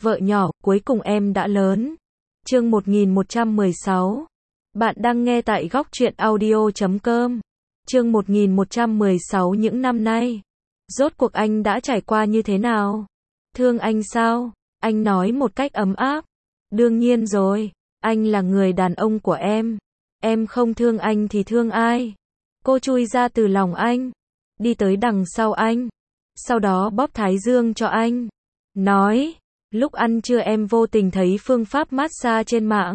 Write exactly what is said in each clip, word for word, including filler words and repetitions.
Vợ nhỏ, cuối cùng em đã lớn. Chương một nghìn một trăm mười sáu. Bạn đang nghe tại góc truyện audio chấm com. Chương một nghìn một trăm mười sáu. Những năm nay, rốt cuộc anh đã trải qua như thế nào? Thương anh sao? Anh nói một cách ấm áp. Đương nhiên rồi, anh là người đàn ông của em. Em không thương anh thì thương ai? Cô chui ra từ lòng anh, đi tới đằng sau anh, sau đó bóp thái dương cho anh. Nói, lúc ăn trưa em vô tình thấy phương pháp massage trên mạng.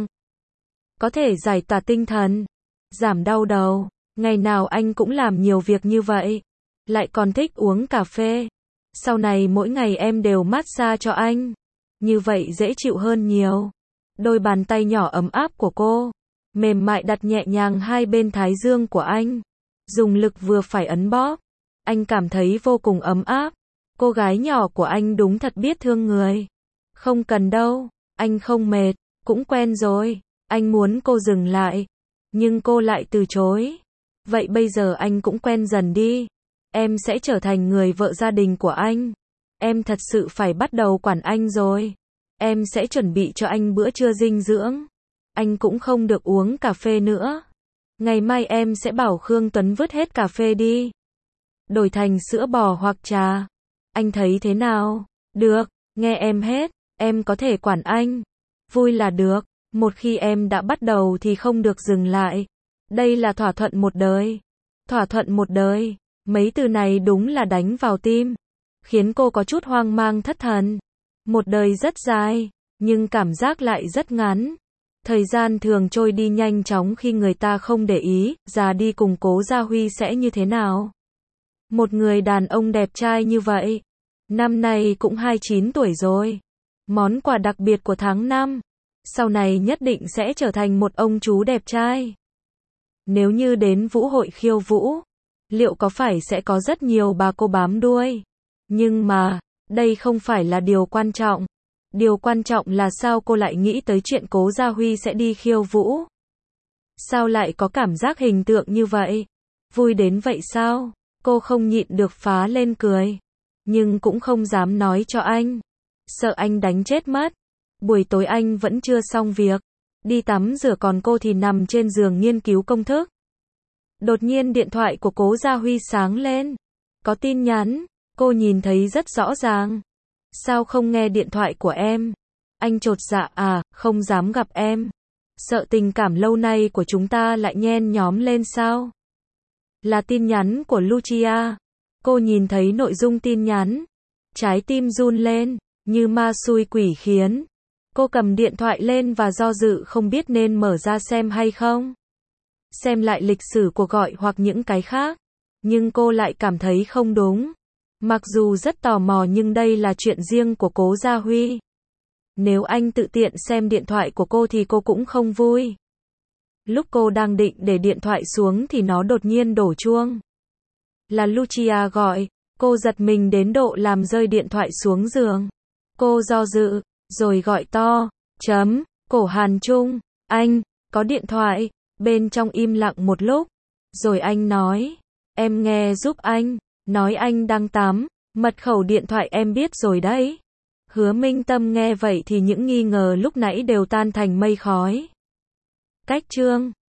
Có thể giải tỏa tinh thần, giảm đau đầu. Ngày nào anh cũng làm nhiều việc như vậy, lại còn thích uống cà phê. Sau này mỗi ngày em đều massage cho anh. Như vậy dễ chịu hơn nhiều. Đôi bàn tay nhỏ ấm áp của cô, mềm mại đặt nhẹ nhàng hai bên thái dương của anh. Dùng lực vừa phải ấn bóp. Anh cảm thấy vô cùng ấm áp. Cô gái nhỏ của anh đúng thật biết thương người. Không cần đâu, anh không mệt, cũng quen rồi. Anh muốn cô dừng lại, nhưng cô lại từ chối. Vậy bây giờ anh cũng quen dần đi. Em sẽ trở thành người vợ gia đình của anh. Em thật sự phải bắt đầu quản anh rồi. Em sẽ chuẩn bị cho anh bữa trưa dinh dưỡng. Anh cũng không được uống cà phê nữa. Ngày mai em sẽ bảo Khương Tuấn vứt hết cà phê đi, đổi thành sữa bò hoặc trà. Anh thấy thế nào? Được, nghe em hết. Em có thể quản anh. Vui là được. Một khi em đã bắt đầu thì không được dừng lại. Đây là thỏa thuận một đời. Thỏa thuận một đời. Mấy từ này đúng là đánh vào tim, khiến cô có chút hoang mang thất thần. Một đời rất dài, nhưng cảm giác lại rất ngắn. Thời gian thường trôi đi nhanh chóng khi người ta không để ý. Già đi cùng Cố Gia Huy sẽ như thế nào? Một người đàn ông đẹp trai như vậy, năm nay cũng hai mươi chín tuổi rồi. Món quà đặc biệt của tháng năm, sau này nhất định sẽ trở thành một ông chú đẹp trai. Nếu như đến vũ hội khiêu vũ, liệu có phải sẽ có rất nhiều bà cô bám đuôi? Nhưng mà, đây không phải là điều quan trọng. Điều quan trọng là sao cô lại nghĩ tới chuyện Cố Gia Huy sẽ đi khiêu vũ? Sao lại có cảm giác hình tượng như vậy? Vui đến vậy sao? Cô không nhịn được phá lên cười. Nhưng cũng không dám nói cho anh. Sợ anh đánh chết mất. Buổi tối anh vẫn chưa xong việc. Đi tắm rửa còn cô thì nằm trên giường nghiên cứu công thức. Đột nhiên điện thoại của Cố Gia Huy sáng lên. Có tin nhắn. Cô nhìn thấy rất rõ ràng. Sao không nghe điện thoại của em? Anh chột dạ à, không dám gặp em. Sợ tình cảm lâu nay của chúng ta lại nhen nhóm lên sao? Là tin nhắn của Lucia. Cô nhìn thấy nội dung tin nhắn. Trái tim run lên, như ma xui quỷ khiến. Cô cầm điện thoại lên và do dự không biết nên mở ra xem hay không. Xem lại lịch sử cuộc gọi hoặc những cái khác. Nhưng cô lại cảm thấy không đúng. Mặc dù rất tò mò nhưng đây là chuyện riêng của Cố Gia Huy. Nếu anh tự tiện xem điện thoại của cô thì cô cũng không vui. Lúc cô đang định để điện thoại xuống thì nó đột nhiên đổ chuông. Là Lucia gọi, cô giật mình đến độ làm rơi điện thoại xuống giường. Cô do dự, rồi gọi to, chấm, Cổ Hàn Trung, anh, có điện thoại. Bên trong im lặng một lúc, rồi anh nói, em nghe giúp anh, nói anh đang tắm, mật khẩu điện thoại em biết rồi đấy. Hứa Minh Tâm nghe vậy thì những nghi ngờ lúc nãy đều tan thành mây khói. Cách chương